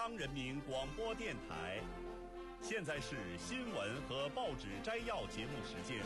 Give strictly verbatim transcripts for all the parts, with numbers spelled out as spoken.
央人民广播电台。现在是新闻和报纸摘要节目时间。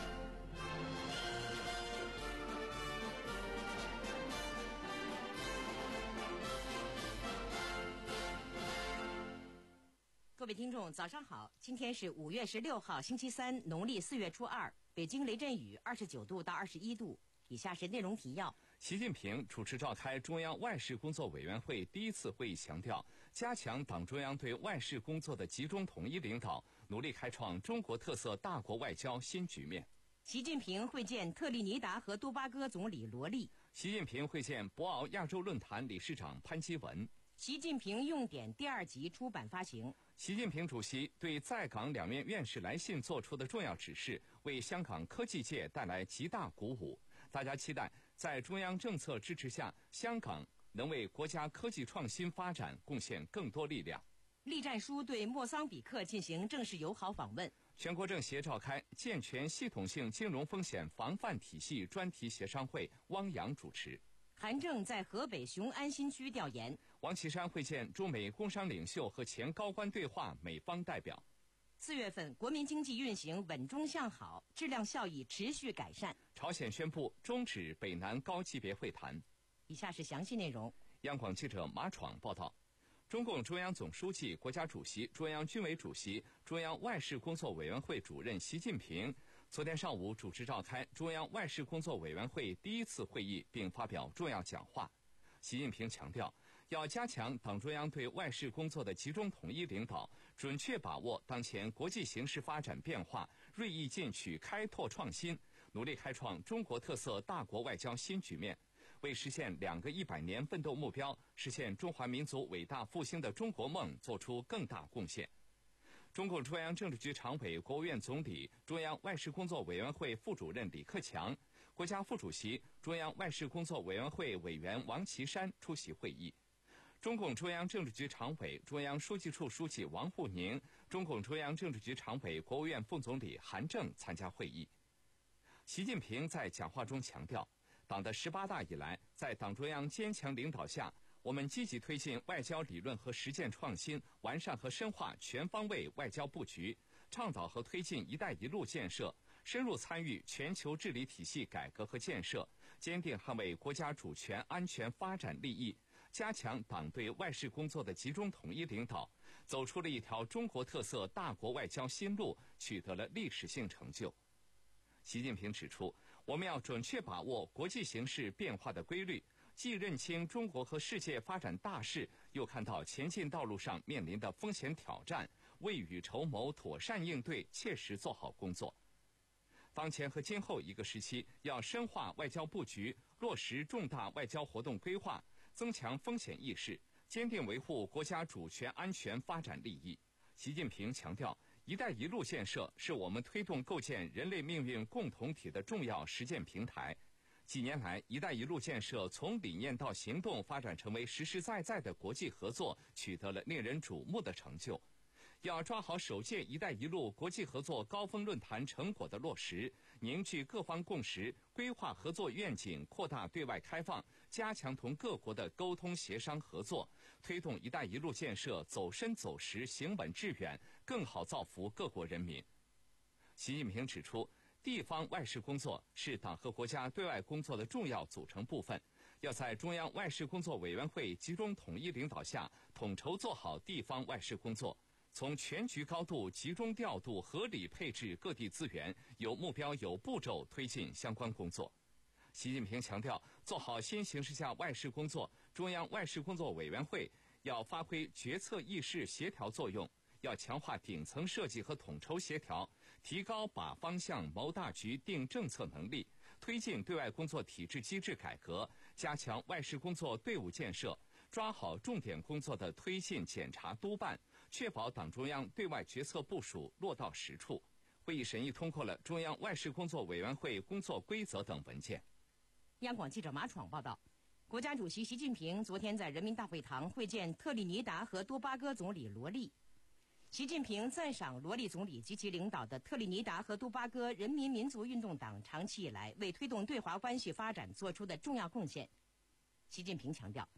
各位听众，早上好！今天是五月十六号，星期三，农历四月初二。北京雷阵雨，二十九度到二十一度。以下是内容提要： 习近平主持召开中央外事工作委员会第一次会议，强调加强党中央对外事工作的集中统一领导，努力开创中国特色大国外交新局面。 习近平会见特立尼达和多巴哥总理罗利。 习近平会见博鳌亚洲论坛理事长潘基文。 习近平用典第二集出版发行。 习近平主席对在港两面院士来信作出的重要指示，为香港科技界带来极大鼓舞。大家期待在中央政策支持下，香港能为国家科技创新发展贡献更多力量。 栗战书对莫桑比克进行正式友好访问。 全国政协召开健全系统性金融风险防范体系专题协商会，汪洋主持。 韩正在河北雄安新区调研。 王岐山会见中美工商领袖和前高官对话美方代表。 四月份，国民经济运行稳中向好，质量效益持续改善。 朝鲜宣布终止北南高级别会谈。 以下是详细内容。 央广记者马闯报道。中共中央总书记、国家主席、中央军委主席、中央外事工作委员会主任习近平昨天上午主持召开中央外事工作委员会第一次会议，并发表重要讲话。习近平强调，要加强党中央对外事工作的集中统一领导，准确把握当前国际形势发展变化，锐意进取开拓创新，努力开创中国特色大国外交新局面，为实现两个一百年奋斗目标，实现中华民族伟大复兴的中国梦做出更大贡献。中共中央政治局常委、国务院总理、中央外事工作委员会副主任李克强，国家副主席、中央外事工作委员会委员王岐山出席会议。中共中央政治局常委、中央书记处书记王沪宁，中共中央政治局常委、国务院副总理韩正参加会议。习近平在讲话中强调，党的十八大以来，在党中央坚强领导下，我们积极推进外交理论和实践创新，完善和深化全方位外交布局，倡导和推进“一带一路”建设，深入参与全球治理体系改革和建设，坚定捍卫国家主权、安全、发展利益，加强党对外事工作的集中统一领导，走出了一条中国特色大国外交新路，取得了历史性成就。习近平指出，我们要准确把握国际形势变化的规律，既认清中国和世界发展大势，又看到前进道路上面临的风险挑战，未雨绸缪，妥善应对，切实做好工作。当前和今后一个时期，要深化外交布局，落实重大外交活动规划，增强风险意识，坚定维护国家主权、安全、发展利益。习近平强调，“一带一路”建设是我们推动构建人类命运共同体的重要实践平台。几年来，“一带一路”建设从理念到行动发展成为实实在在的国际合作，取得了令人瞩目的成就。要抓好首届“一带一路”国际合作高峰论坛成果的落实，凝聚各方共识，规划合作愿景，扩大对外开放，加强同各国的沟通协商合作，推动“一带一路”建设走深走实、行稳致远，更好造福各国人民。习近平指出，地方外事工作是党和国家对外工作的重要组成部分，要在中央外事工作委员会集中统一领导下，统筹做好地方外事工作，从全局高度集中调度、合理配置各地资源，有目标、有步骤推进相关工作。习近平强调，做好新形势下外事工作，中央外事工作委员会要发挥决策议事协调作用，要强化顶层设计和统筹协调，提高把方向、谋大局、定政策能力，推进对外工作体制机制改革，加强外事工作队伍建设，抓好重点工作的推进、检查、督办，确保党中央对外决策部署落到实处。会议审议通过了中央外事工作委员会工作规则等文件。 央广记者马闯报道，国家主席习近平昨天在人民大会堂会见特立尼达和多巴哥总理罗利。习近平赞赏罗利总理及其领导的特立尼达和多巴哥人民民族运动党长期以来为推动对华关系发展做出的重要贡献。习近平强调，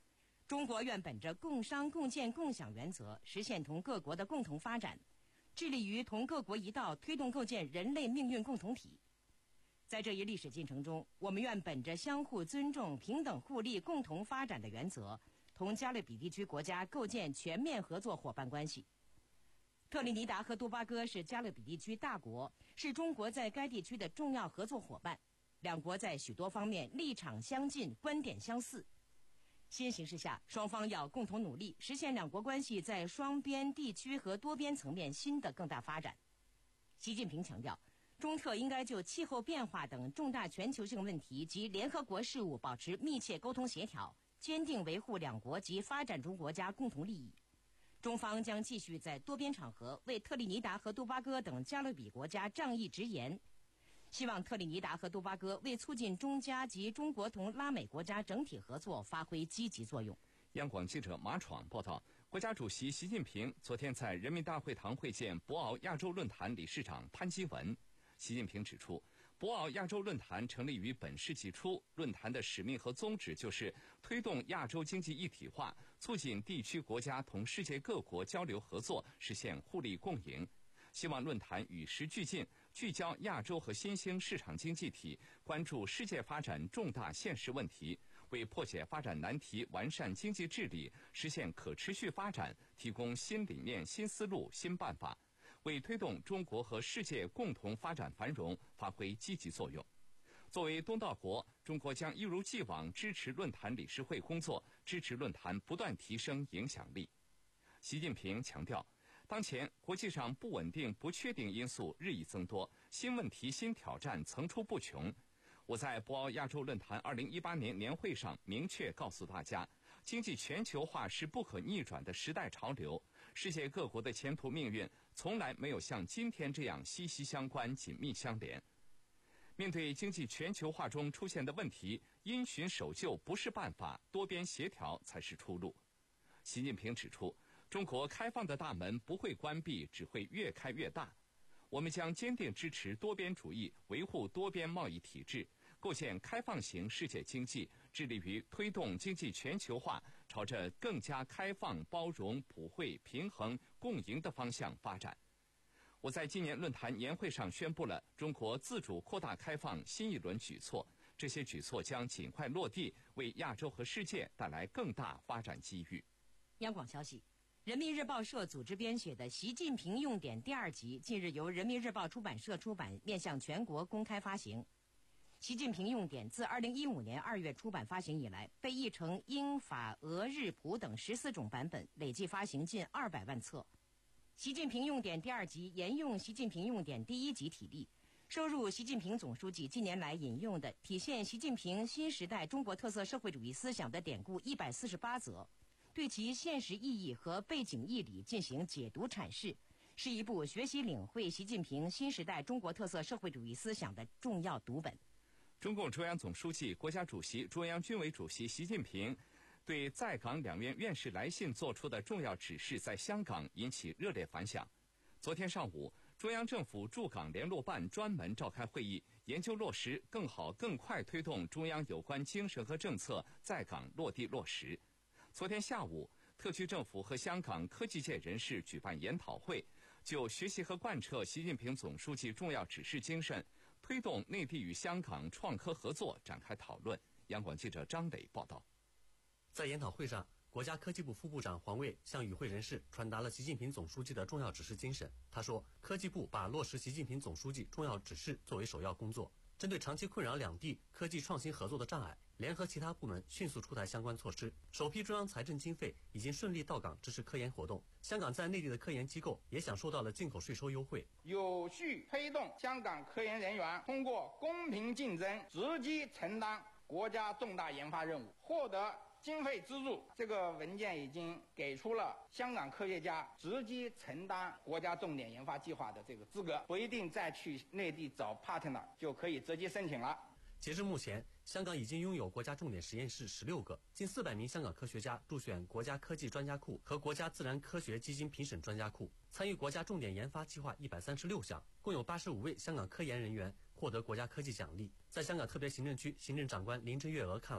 中国愿本着共商共建共享原则，实现同各国的共同发展，致力于同各国一道推动构建人类命运共同体。在这一历史进程中，我们愿本着相互尊重、平等互利、共同发展的原则，同加勒比地区国家构建全面合作伙伴关系。特立尼达和多巴哥是加勒比地区大国，是中国在该地区的重要合作伙伴。两国在许多方面立场相近，观点相似。新形势下，双方要共同努力，实现两国关系在双边、地区和多边层面新的更大发展。习近平强调，中特应该就气候变化等重大全球性问题及联合国事务保持密切沟通协调，坚定维护两国及发展中国家共同利益。中方将继续在多边场合为特立尼达和多巴哥等加勒比国家仗义直言，希望特立尼达和多巴哥为促进中加及中国同拉美国家整体合作发挥积极作用。 央广记者马闯报道，国家主席习近平昨天在人民大会堂会见博鳌亚洲论坛理事长潘基文。习近平指出，博鳌亚洲论坛成立于本世纪初，论坛的使命和宗旨就是推动亚洲经济一体化，促进地区国家同世界各国交流合作，实现互利共赢。希望论坛与时俱进，聚焦亚洲和新兴市场经济体，关注世界发展重大现实问题，为破解发展难题、完善经济治理、实现可持续发展提供新理念、新思路、新办法，为推动中国和世界共同发展繁荣发挥积极作用。作为东道国，中国将一如既往支持论坛理事会工作，支持论坛不断提升影响力。习近平强调，当前国际上不稳定、不确定因素日益增多，新问题、新挑战层出不穷。我在博鳌亚洲论坛二零一八年年会上明确告诉大家，经济全球化是不可逆转的时代潮流，世界各国的前途命运从来没有像今天这样息息相关、紧密相连。面对经济全球化中出现的问题，因循守旧不是办法，多边协调才是出路。习近平指出，中国开放的大门不会关闭，只会越开越大。我们将坚定支持多边主义，维护多边贸易体制，构建开放型世界经济，致力于推动经济全球化朝着更加开放、包容、普惠、平衡、共赢的方向发展。我在今年论坛年会上宣布了中国自主扩大开放新一轮举措，这些举措将尽快落地，为亚洲和世界带来更大发展机遇。 央广消息，人民日报社组织编写的《习近平用典》第二集近日由人民日报出版社出版，面向全国公开发行。习近平用典自二零一五年二月出版发行以来，被译成英、法、俄、日、普等十四种版本，累计发行近二百万册。习近平用典第二集沿用习近平用典第一集体例，收入习近平总书记近年来引用的体现习近平新时代中国特色社会主义思想的典故一百四十八则，对其现实意义和背景义理进行解读阐释，是一部学习领会习近平新时代中国特色社会主义思想的重要读本。 中共中央总书记、国家主席、中央军委主席习近平对在港两院院士来信作出的重要指示在香港引起热烈反响。昨天上午，中央政府驻港联络办专门召开会议，研究落实更好更快推动中央有关精神和政策在港落地落实。昨天下午，特区政府和香港科技界人士举办研讨会，就学习和贯彻习近平总书记重要指示精神，推动内地与香港创科合作展开讨论。央广记者张磊报道。 在研讨会上，国家科技部副部长黄卫向与会人士传达了习近平总书记的重要指示精神。他说，科技部把落实习近平总书记重要指示作为首要工作，针对长期困扰两地科技创新合作的障碍，联合其他部门迅速出台相关措施。首批中央财政经费已经顺利到港支持科研活动，香港在内地的科研机构也享受到了进口税收优惠。 有序推动香港科研人员通过公平竞争，直击承担国家重大研发任务，获得经费资助。这个文件已经给出了香港科学家直接承担国家重点研发计划的这个资格，不一定再去内地找 partner 就可以直接申请了。 截至目前，香港已经拥有国家重点实验室十六个，近四百名香港科学家入选国家科技专家库和国家自然科学基金评审专家库，参与国家重点研发计划一百三十六项，共有八十五位香港科研人员获得国家科技奖励。在香港特别行政区行政长官林郑月娥看来，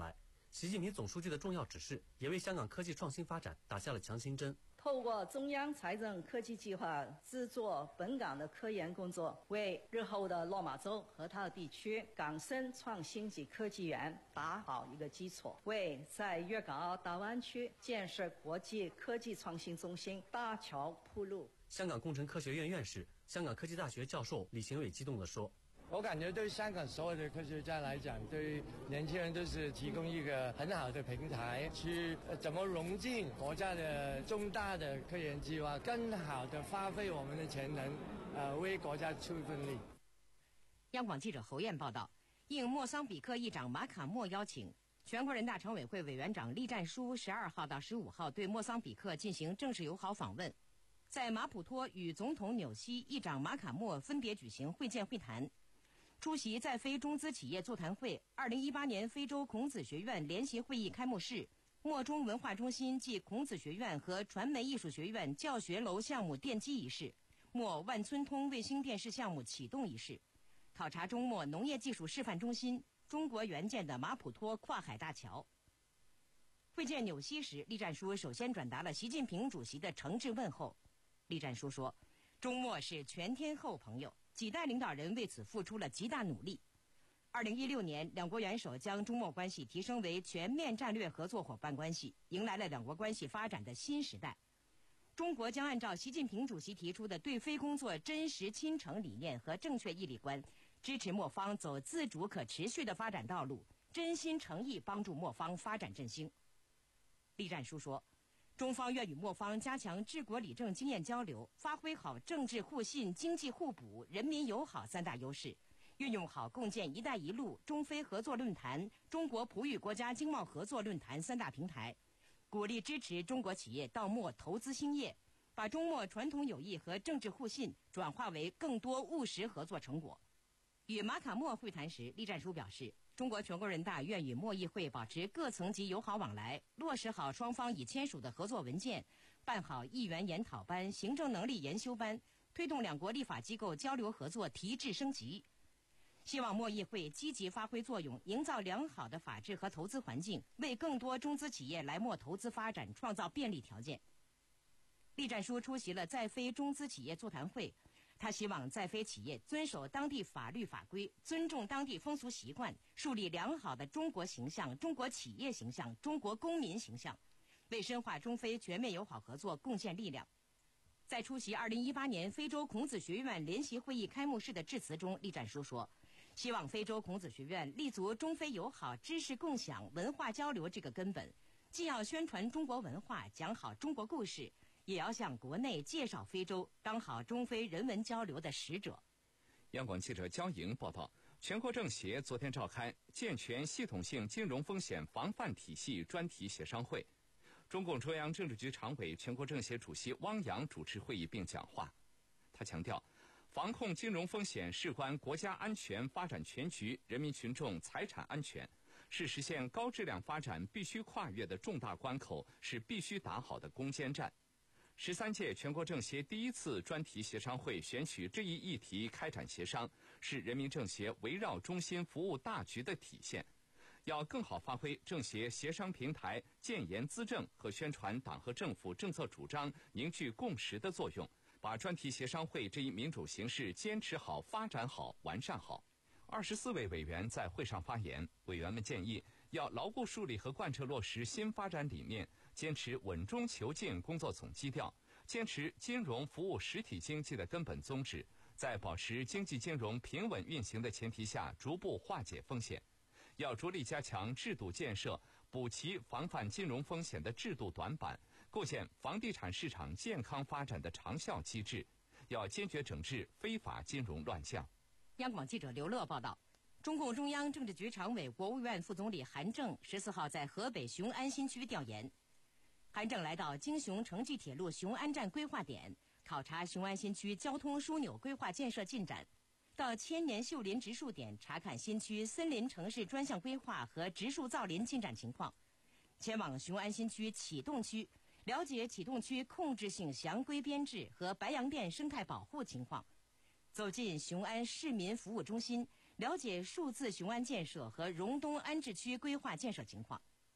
习近平总书记的重要指示也为香港科技创新发展打下了强心针。 透过中央财政科技计划资助本港的科研工作，为日后的落马洲河套地区港深创新及科技园打好一个基础，为在粤港澳大湾区建设国际科技创新中心搭桥铺路。 香港工程科学院院士、香港科技大学教授李行伟激动地说：“ 我感觉对香港所有的科学家来讲，对年轻人都是提供一个很好的平台，去怎么融进国家的重大的科研计划，更好的发挥我们的潜能，呃，为国家出一份力。” 央广记者侯燕报道，应莫桑比克议长马卡莫邀请，全国人大常委会委员长栗战书十二号到十五号对莫桑比克进行正式友好访问，在马普托与总统纽西、议长马卡莫分别举行会见会谈。出席在非中资企业座谈会二零一八年非洲孔子学院联席会议开幕式，莫中文化中心暨孔子学院和传媒艺术学院教学楼项目奠基仪式，莫万村通卫星电视项目启动仪式，考察中莫农业技术示范中心中国援建的马普托跨海大桥。会见纽西时，栗战书首先转达了习近平主席的诚挚问候。栗战书说，中莫是全天候朋友，几代领导人为此付出了极大努力。二零一六年，两国元首将中莫关系提升为全面战略合作伙伴关系，迎来了两国关系发展的新时代。中国将按照习近平主席提出的对非工作真实亲诚理念和正确毅力观，支持莫方走自主可持续的发展道路，真心诚意帮助莫方发展振兴。栗战书说，中方愿与莫方加强治国理政经验交流，发挥好政治互信、经济互补、人民友好三大优势，运用好共建“一带一路”、中非合作论坛、中国葡语国家经贸合作论坛三大平台，鼓励支持中国企业到莫投资兴业，把中莫传统友谊和政治互信转化为更多务实合作成果。与马卡莫会谈时，栗战书表示，中国全国人大愿与莫议会保持各层级友好往来，落实好双方已签署的合作文件，办好议员研讨班、行政能力研修班，推动两国立法机构交流合作提质升级。希望莫议会积极发挥作用，营造良好的法治和投资环境，为更多中资企业来莫投资发展创造便利条件。栗战书出席了在非中资企业座谈会，他希望在非企业遵守当地法律法规，尊重当地风俗习惯，树立良好的中国形象、中国企业形象、中国公民形象，为深化中非全面友好合作贡献力量。在出席二零一八年非洲孔子学院联席会议开幕式的致辞中，栗战书说，希望非洲孔子学院立足中非友好、知识共享、文化交流这个根本，既要宣传中国文化，讲好中国故事，也要向国内介绍非洲，当好中非人文交流的使者。 央广记者焦莹报道，全国政协昨天召开健全系统性金融风险防范体系专题协商会，中共中央政治局常委、全国政协主席汪洋主持会议并讲话。他强调，防控金融风险事关国家安全发展全局、人民群众财产安全，是实现高质量发展必须跨越的重大关口，是必须打好的攻坚战。十三届全国政协第一次专题协商会选取这一议题开展协商，是人民政协围绕中心服务大局的体现。要更好发挥政协协商平台建言资政和宣传党和政府政策主张、凝聚共识的作用，把专题协商会这一民主形式坚持好、发展好、完善好。二十四位委员在会上发言，委员们建议要牢固树立和贯彻落实新发展理念，坚持稳中求进工作总基调，坚持金融服务实体经济的根本宗旨，在保持经济金融平稳运行的前提下，逐步化解风险。要着力加强制度建设，补齐防范金融风险的制度短板，构建房地产市场健康发展的长效机制。要坚决整治非法金融乱象。 央广记者刘乐报道，中共中央政治局常委、国务院副总理韩正十四号在河北雄安新区调研。韩正来到京雄城际铁路雄安站规划点，考察雄安新区交通枢纽规划建设进展，到千年秀林植树点查看新区森林城市专项规划和植树造林进展情况，前往雄安新区启动区，了解启动区控制性详规编制和白洋淀生态保护情况，走进雄安市民服务中心，了解数字雄安建设和荣东安置区规划建设情况。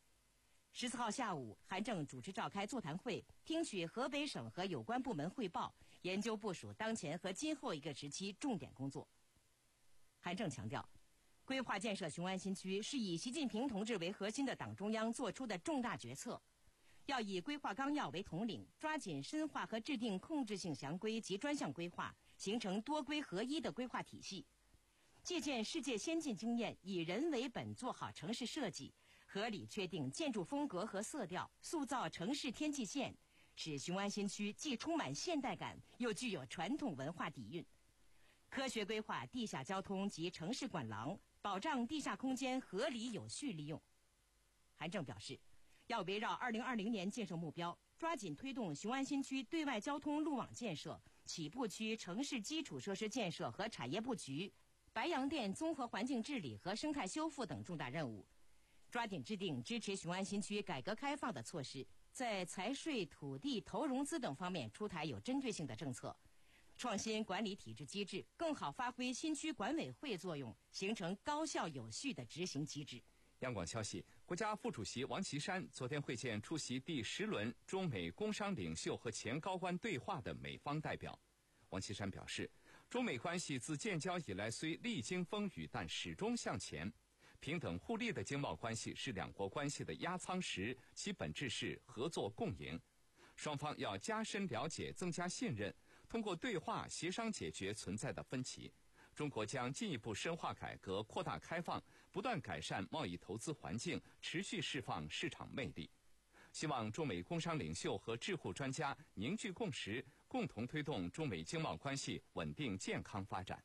十四号下午，韩正主持召开座谈会，听取河北省和有关部门汇报，研究部署当前和今后一个时期重点工作。韩正强调，规划建设雄安新区是以习近平同志为核心的党中央做出的重大决策，要以规划纲要为统领，抓紧深化和制定控制性详规及专项规划，形成多规合一的规划体系。借鉴世界先进经验，以人为本做好城市设计，合理确定建筑风格和色调，塑造城市天际线，使雄安新区既充满现代感，又具有传统文化底蕴。科学规划地下交通及城市管廊，保障地下空间合理有序利用。韩正表示，要围绕二零二零年建设目标，抓紧推动雄安新区对外交通路网建设、起步区城市基础设施建设和产业布局、白洋淀综合环境治理和生态修复等重大任务，抓紧制定支持雄安新区改革开放的措施，在财税、土地、投融资等方面出台有针对性的政策，创新管理体制机制，更好发挥新区管委会作用，形成高效有序的执行机制。 央广消息，国家副主席王岐山昨天会见出席第十轮中美工商领袖和前高官对话的美方代表。王岐山表示，中美关系自建交以来虽历经风雨，但始终向前。平等互利的经贸关系是两国关系的压舱石，其本质是合作共赢。双方要加深了解，增加信任，通过对话协商解决存在的分歧。中国将进一步深化改革，扩大开放，不断改善贸易投资环境，持续释放市场魅力。希望中美工商领袖和智库专家凝聚共识，共同推动中美经贸关系稳定健康发展。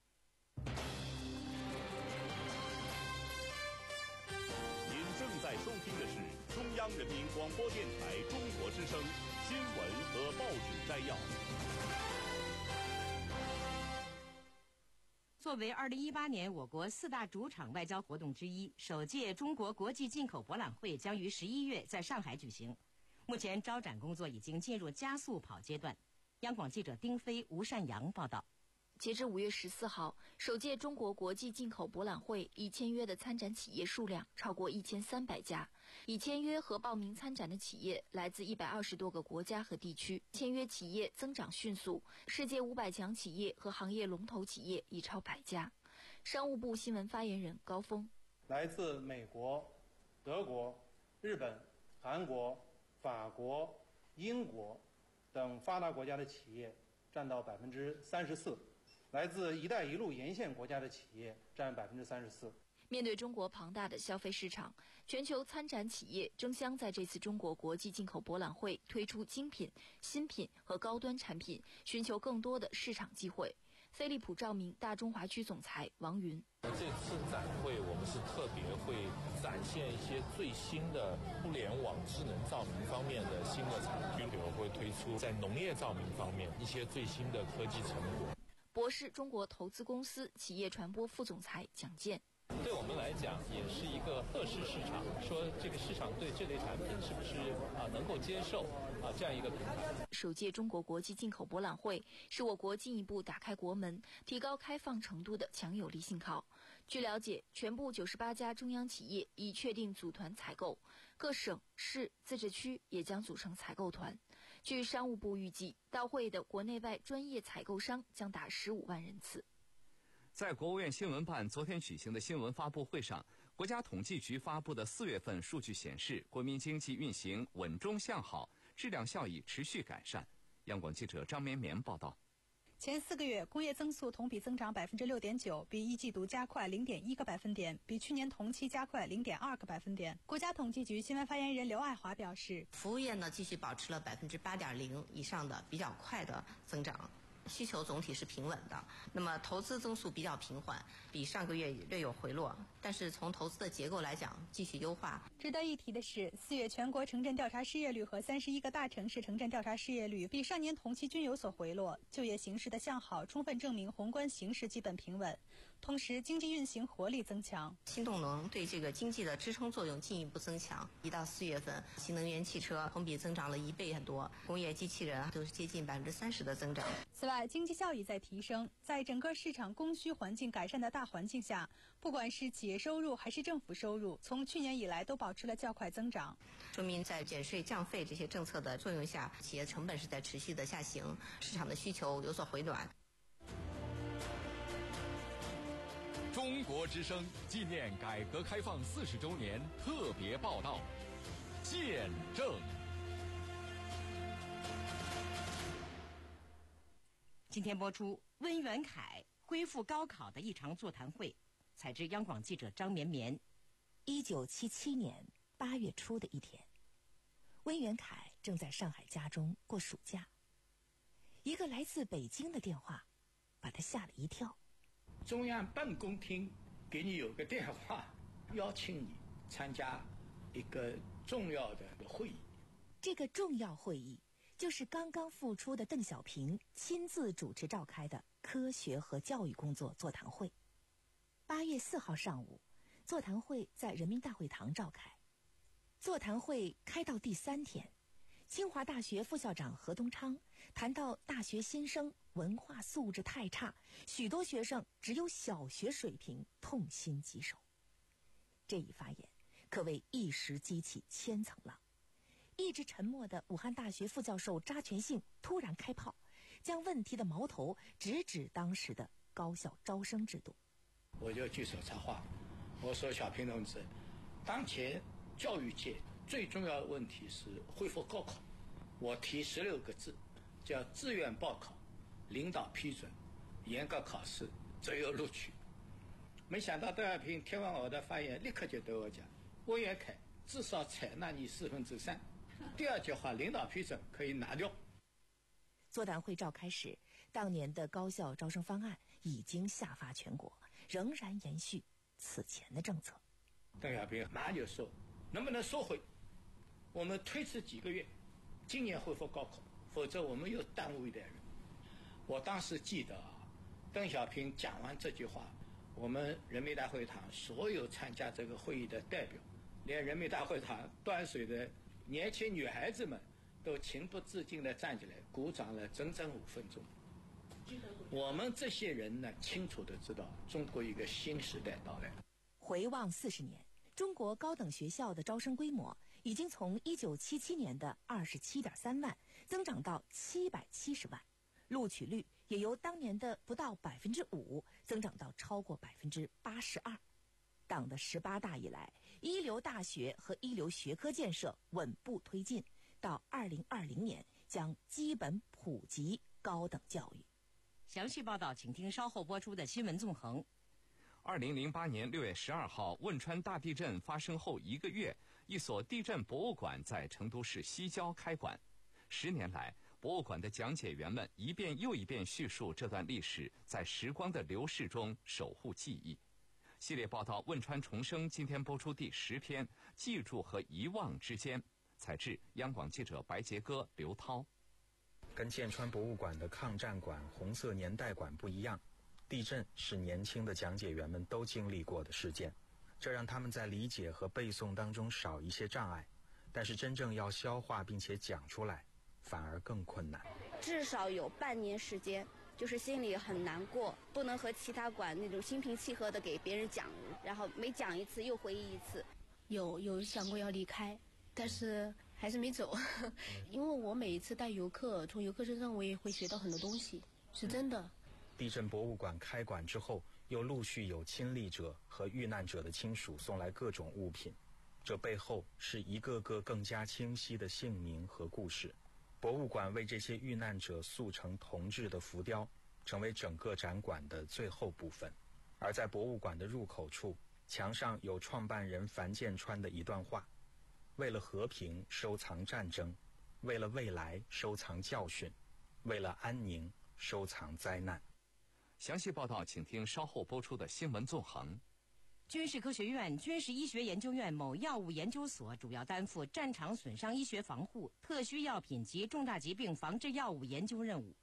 您正在收听的是中央人民广播电台中国之声新闻和报纸摘要。 作为二零一八年我国四大主场外交活动之一，首届中国国际进口博览会将于十一月在上海举行。目前招展工作已经进入加速跑阶段。央广记者丁飞、吴善阳报道。 截至五月十四号，首届中国国际进口博览会已签约的参展企业数量超过一千三百家，已签约和报名参展的企业来自一百二十多个国家和地区，签约企业增长迅速，世界五百强企业和行业龙头企业已超百家。商务部新闻发言人高峰： 来自美国、德国、日本、韩国、法国、英国等发达国家的企业占到百分之三十四。来自“一带一路”沿线国家的企业占百分之三十四。 面对中国庞大的消费市场，全球参展企业争相在这次中国国际进口博览会推出精品、新品和高端产品，寻求更多的市场机会。飞利浦照明大中华区总裁王云： 这次展会我们是特别会展现一些最新的互联网智能照明方面的新的产品，比如会推出在农业照明方面一些最新的科技成果。 博士中国投资公司企业传播副总裁蒋健： 对我们来讲也是一个测试市场，说这个市场对这类产品是不是啊能够接受啊这样一个平台。 首届中国国际进口博览会是我国进一步打开国门、提高开放程度的强有力信号。据了解，全部九十八家中央企业已确定组团采购，各省市自治区也将组成采购团。据商务部预计，到会的国内外专业采购商将达十五万人次。 在国务院新闻办昨天举行的新闻发布会上，国家统计局发布的四月份数据显示，国民经济运行稳中向好，质量效益持续改善。央广记者张绵绵报道。 前四个月工业增速同比增长百分之六点九，比一季度加快零点一个百分点，比去年同期加快零点二个百分点。国家统计局新闻发言人刘爱华表示， 服务业呢继续保持了百分之八点零以上的比较快的增长。需求总体是平稳的，那么投资增速比较平缓，比上个月略有回落，但是从投资的结构来讲，继续优化。 值得一提的是，四月全国城镇调查失业率和三十一个大城市城镇调查失业率比上年同期均有所回落，就业形势的向好充分证明宏观形势基本平稳。 同时经济运行活力增强。 新动能对这个经济的支撑作用进一步增强。一到四月份，新能源汽车同比增长了一倍很多，工业机器人都是接近百分之三十的增长。 此外，经济效益在提升，在整个市场供需环境改善的大环境下，不管是企业收入还是政府收入，从去年以来都保持了较快增长， 说明在减税降费这些政策的作用下，企业成本是在持续的下行，市场的需求有所回暖。 中国之声纪念改革开放四十周年特别报道，见证。 今天播出温元凯恢复高考的一场座谈会，采自央广记者张绵绵。 一九七七年八月初的一天，温元凯正在上海家中过暑假，一个来自北京的电话把他吓了一跳。 中央办公厅给你有个电话，邀请你参加一个重要的会议。 这个重要会议就是刚刚复出的邓小平亲自主持召开的科学和教育工作座谈会。八月四号上午，座谈会在人民大会堂召开。座谈会开到第三天，清华大学副校长何东昌谈到大学新生文化素质太差，许多学生只有小学水平，痛心疾首。这一发言可谓一时激起千层浪。一直沉默的武汉大学副教授查全信突然开炮，将问题的矛头直指当时的高校招生制度。 我就举手插话，我说小平同志，当前教育界最重要的问题是恢复高考，我提十六个字，叫自愿报考，领导批准，严格考试，择优录取。没想到邓小平听完我的发言，立刻就对我讲，温元凯至少采纳你四分之三。第二句话，领导批准可以拿掉。 座谈会召开时，当年的高校招生方案已经下发全国，仍然延续此前的政策。 邓小平马上就说，能不能收回？我们推迟几个月，今年恢复高考，否则我们又耽误一代人。我当时记得啊，邓小平讲完这句话，我们人民大会堂所有参加这个会议的代表，连人民大会堂端水的年轻女孩子们都情不自禁地站起来鼓掌了整整五分钟。我们这些人呢，清楚地知道中国一个新时代到来。 回望四十年，中国高等学校的招生规模已经从一九七七年的二十七点三万增长到七百七十万，录取率也由当年的不到百分之五增长到超过百分之八十二。党的十八大以来，一流大学和一流学科建设稳步推进，到二零二零年将基本普及高等教育。 详细报道，请听稍后播出的新闻纵横。 二零零八年六月十二号，汶川大地震发生后一个月，一所地震博物馆在成都市西郊开馆。十年来，博物馆的讲解员们一遍又一遍叙述这段历史，在时光的流逝中守护记忆。系列报道《汶川重生》今天播出第十篇，记住和遗忘之间，采自央广记者白杰哥、刘涛。 跟建川博物馆的抗战馆、红色年代馆不一样，地震是年轻的讲解员们都经历过的事件，这让他们在理解和背诵当中少一些障碍，但是真正要消化并且讲出来，反而更困难。 至少有半年时间，就是心里很难过，不能和其他馆那种心平气和的给别人讲，然后每讲一次又回忆一次。 有有想过要离开，但是还是没走，因为我每一次带游客，从游客身上我也会学到很多东西，是真的。 地震博物馆开馆之后，又陆续有亲历者和遇难者的亲属送来各种物品，这背后是一个个更加清晰的姓名和故事。博物馆为这些遇难者塑成铜制的浮雕，成为整个展馆的最后部分。而在博物馆的入口处，墙上有创办人樊建川的一段话：为了和平收藏战争，为了未来收藏教训，为了安宁收藏灾难。 详细报道请听稍后播出的新闻纵横。 军事科学院军事医学研究院某药物研究所主要担负战场损伤医学防护、特需药品及重大疾病防治药物研究任务。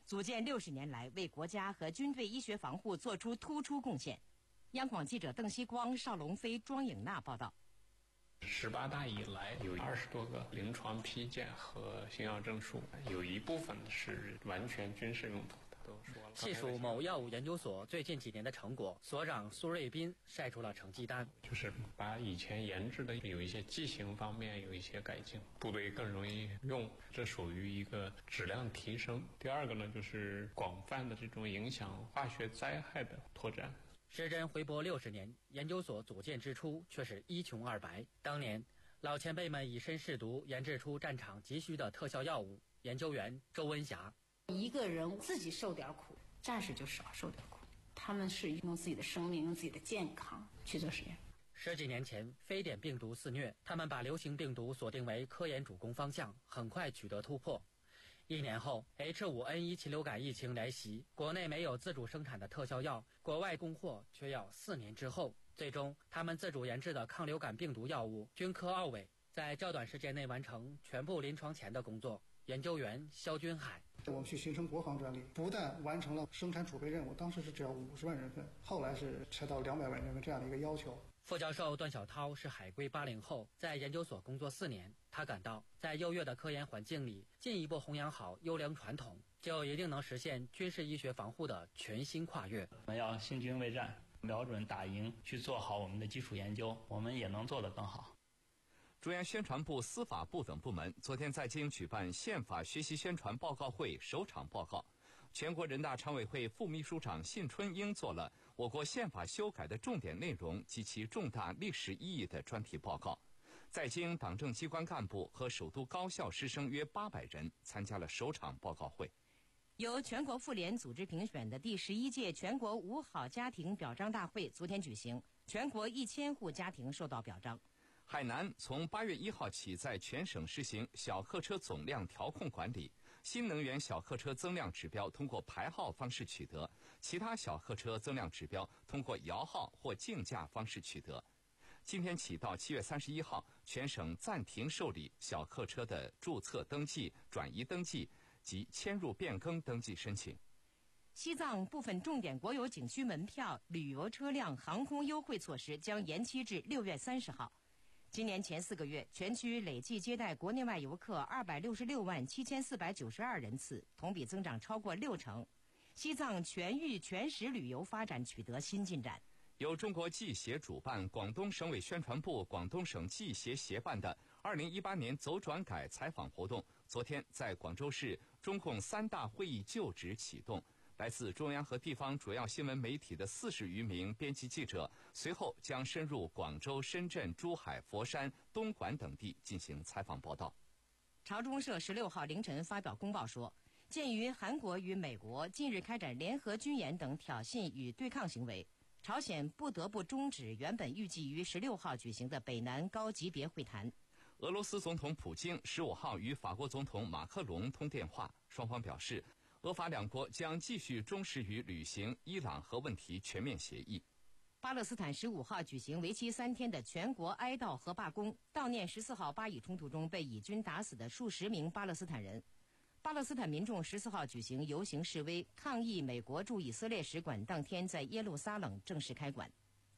组建六十年来为国家和军队医学防护做出突出贡献。央广记者邓锡光、邵龙飞、庄颖娜报道。 十八大以来，有二十多个临床批件和新药证书，有一部分是完全军事用途的。都说了， 细数某药物研究所最近几年的成果，所长苏瑞斌晒出了成绩单， 就是把以前研制的有一些剂型方面有一些改进，部队更容易用，这属于一个质量提升。第二个呢，就是广泛的这种影响化学灾害的拓展。 时针回拨六十年，研究所组建之初却是一穷二白。当年，老前辈们以身试毒，研制出战场急需的特效药物。研究员周文霞， 一个人自己受点苦，战士就少受点苦。他们是用自己的生命、用自己的健康去做实验。 十几年前，非典病毒肆虐，他们把流行病毒锁定为科研主攻方向，很快取得突破。一年后 ，H 五N 一 禽流感疫情来袭，国内没有自主生产的特效药，国外供货却要四年之后。最终，他们自主研制的抗流感病毒药物军科奥伟，在较短时间内完成全部临床前的工作。研究员肖军海， 我们去形成国防专利，不但完成了生产储备任务，当时是只要五十万人份，后来是拆到两百万人份这样的一个要求。 副教授段小涛是海归八零后，在研究所工作四年。他感到，在优越的科研环境里，进一步弘扬好优良传统，就一定能实现军事医学防护的全新跨越。 我们要兴军备战，瞄准打赢，去做好我们的基础研究，我们也能做得更好。 中央宣传部、司法部等部门昨天在京举办宪法学习宣传报告会首场报告。全国人大常委会副秘书长信春英做了我国宪法修改的重点内容及其重大历史意义的专题报告。在京党政机关干部和首都高校师生约八百人参加了首场报告会。 由全国妇联组织评选的第十一届全国五好家庭表彰大会昨天举行，全国一千户家庭受到表彰。 海南从八月一号起在全省实行小客车总量调控管理，新能源小客车增量指标通过排号方式取得，其他小客车增量指标通过摇号或竞价方式取得。今天起到七月三十一号，全省暂停受理小客车的注册登记、转移登记及迁入变更登记申请。 西藏部分重点国有景区门票、旅游车辆、航空优惠措施将延期至六月三十号。今年前四个月，全区累计接待国内外游客二百六十六万七千四百九十二人次，同比增长超过六成。西藏全域全时旅游发展取得新进展。 由中国记协主办、广东省委宣传部、广东省记协协办的二零一八年走转改采访活动，昨天在广州市中共三大会议就职启动。来自中央和地方主要新闻媒体的四十余名编辑记者，随后将深入广州、深圳、珠海、佛山、东莞等地进行采访报道。 朝中社十六号凌晨发表公报说，鉴于韩国与美国近日开展联合军演等挑衅与对抗行为，朝鲜不得不终止原本预计于十六号举行的北南高级别会谈。 俄罗斯总统普京十五号与法国总统马克龙通电话，双方表示俄法两国将继续忠实于履行伊朗核问题全面协议。 巴勒斯坦十五号举行为期三天的全国哀悼和罢工，悼念十四号巴以冲突中被以军打死的数十名巴勒斯坦人。巴勒斯坦民众十四号举行游行示威，抗议美国驻以色列使馆当天在耶路撒冷正式开馆。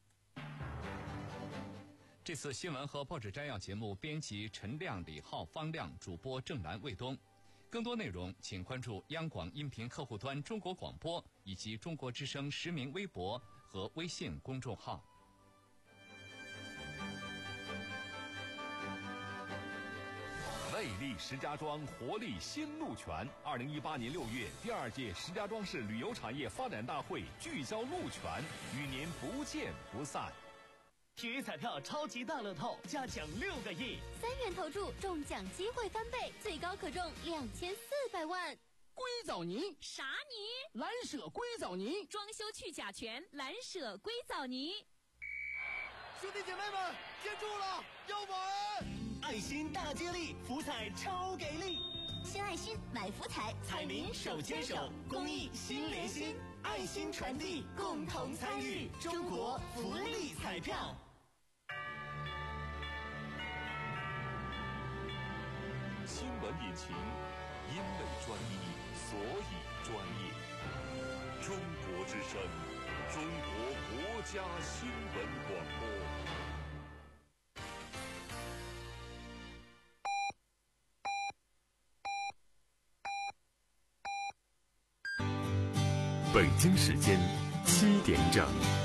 这次新闻和报纸摘要节目编辑陈亮、李浩、方亮，主播郑兰、卫东。更多内容请关注央广音频客户端中国广播以及中国之声实名微博和微信公众号。 魅力石家庄，活力新路权。二零一八年六月，第二届石家庄市旅游产业发展大会聚焦路权，与您不见不散。 体育彩票超级大乐透加奖六个亿， 三元投注中奖机会翻倍，最高可中两千四百万。 硅藻泥啥泥？ 蓝舍硅藻泥， 装修去甲醛，蓝舍硅藻泥。 兄弟姐妹们，接住了，要玩！爱心大接力，福彩超给力。 新爱心买福彩， 彩民手牵手，公益心连心，爱心传递，共同参与中国福利彩票。 新闻引擎，因为专一，所以专业。中国之声，中国国家新闻广播。北京时间七点整。